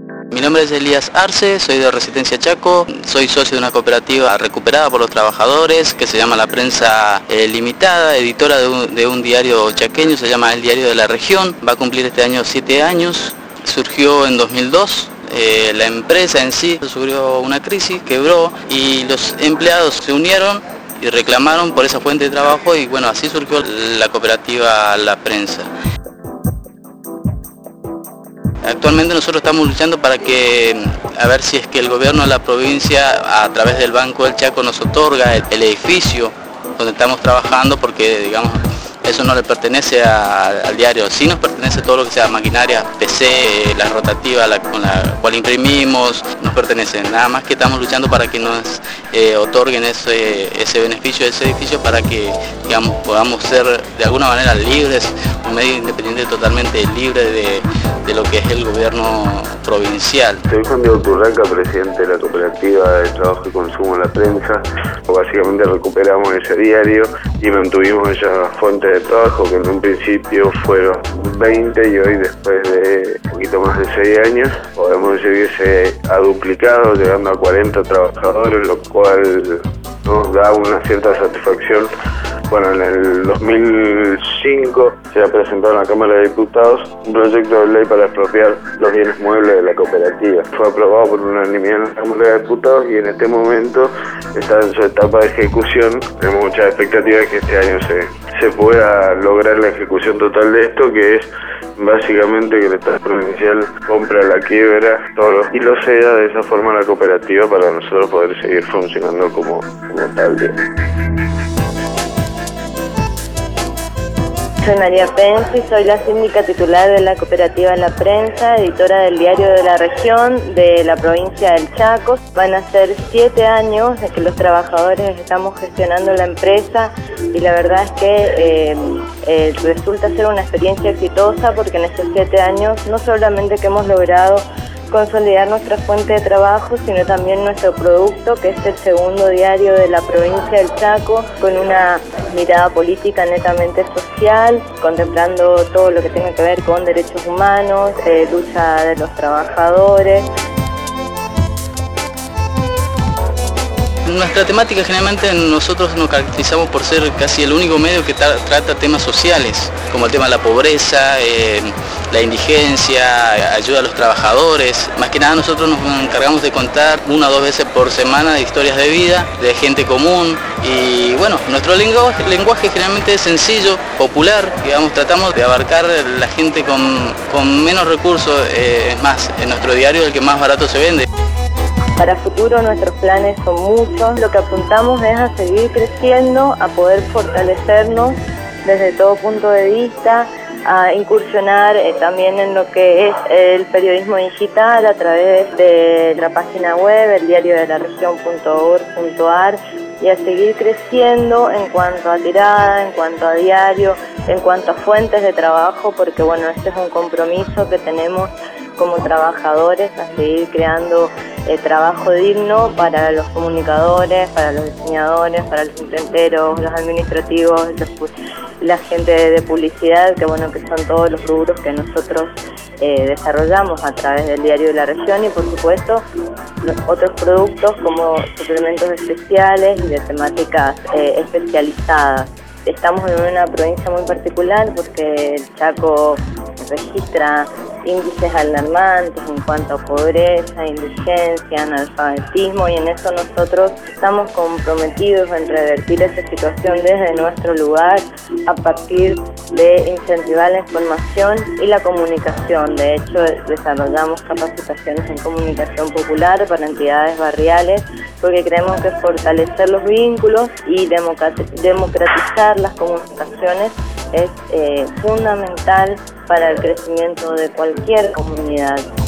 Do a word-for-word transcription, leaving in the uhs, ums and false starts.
Mi nombre es Elías Arce, soy de Resistencia Chaco, soy socio de una cooperativa recuperada por los trabajadores que se llama La Prensa eh, Limitada, editora de un, de un diario chaqueño, se llama El Diario de la Región, va a cumplir este año siete años, surgió en dos mil dos. Eh, la empresa en sí sufrió una crisis, quebró y los empleados se unieron y reclamaron por esa fuente de trabajo y bueno, así surgió la cooperativa La Prensa. Actualmente nosotros estamos luchando para que, a ver si es que el gobierno de la provincia a través del Banco del Chaco nos otorga el, el edificio donde estamos trabajando, porque digamos eso no le pertenece a, al diario, sí nos pertenece todo lo que sea maquinaria, P C, la rotativa la, con la cual imprimimos, nos pertenece, nada más que estamos luchando para que nos eh, otorguen ese, ese beneficio de ese edificio para que digamos podamos ser de alguna manera libres, un medio independiente totalmente libre de, de lo que es el gobierno provincial. Soy Juan Diego Turraca, presidente de la cooperativa de trabajo y consumo La Prensa. Básicamente recuperamos ese diario y mantuvimos esa fuente de trabajo que en un principio fueron veinte y hoy, después de un poquito más de seis años, podemos decir que se ha duplicado, llegando a cuarenta trabajadores, lo cual nos da una cierta satisfacción. Bueno, en el dos mil cinco se ha presentado en la Cámara de Diputados un proyecto de ley para expropiar los bienes muebles de la cooperativa. Fue aprobado por unanimidad en la Cámara de Diputados y en este momento está en su etapa de ejecución. Tenemos muchas expectativas de que este año se, se pueda lograr la ejecución total de esto, que es básicamente que el Estado provincial compra la quiebra todo, y lo ceda de esa forma a la cooperativa para nosotros poder seguir funcionando como, como tal. Soy María Pensi, soy la síndica titular de la cooperativa La Prensa, editora del Diario de la Región de la provincia del Chaco. Van a ser siete años de que los trabajadores estamos gestionando la empresa y la verdad es que eh, eh, resulta ser una experiencia exitosa, porque en estos siete años no solamente que hemos logrado consolidar nuestra fuente de trabajo, sino también nuestro producto, que es el segundo diario de la provincia del Chaco, con una mirada política netamente social, contemplando todo lo que tenga que ver con derechos humanos, eh, lucha de los trabajadores. Nuestra temática, generalmente nosotros nos caracterizamos por ser casi el único medio que tra trata temas sociales, como el tema de la pobreza, eh, la indigencia, ayuda a los trabajadores. Más que nada nosotros nos encargamos de contar una o dos veces por semana de historias de vida, de gente común, y bueno, nuestro lenguaje, lenguaje generalmente es sencillo, popular, digamos, tratamos de abarcar la gente con, con menos recursos, eh, es más, en nuestro diario el que más barato se vende. Para futuro nuestros planes son muchos, lo que apuntamos es a seguir creciendo, a poder fortalecernos desde todo punto de vista, a incursionar eh, también en lo que es el periodismo digital a través de la página web, el diario de la región punto org punto ar, y a seguir creciendo en cuanto a tirada, en cuanto a diario, en cuanto a fuentes de trabajo, porque bueno, este es un compromiso que tenemos como trabajadores, a seguir creando eh, trabajo digno para los comunicadores, para los diseñadores, para los imprenteros, los administrativos, los, la gente de publicidad, que bueno, que son todos los rubros que nosotros eh, desarrollamos a través del Diario de la Región, y por supuesto los otros productos como suplementos especiales y de temáticas eh, especializadas. Estamos en una provincia muy particular porque el Chaco registra índices alarmantes en cuanto a pobreza, indigencia, analfabetismo, y en eso nosotros estamos comprometidos en revertir esa situación desde nuestro lugar a partir de incentivar la información y la comunicación. De hecho, desarrollamos capacitaciones en comunicación popular para entidades barriales, porque creemos que fortalecer los vínculos y democratizar las comunicaciones es eh, fundamental para el crecimiento de cualquier comunidad.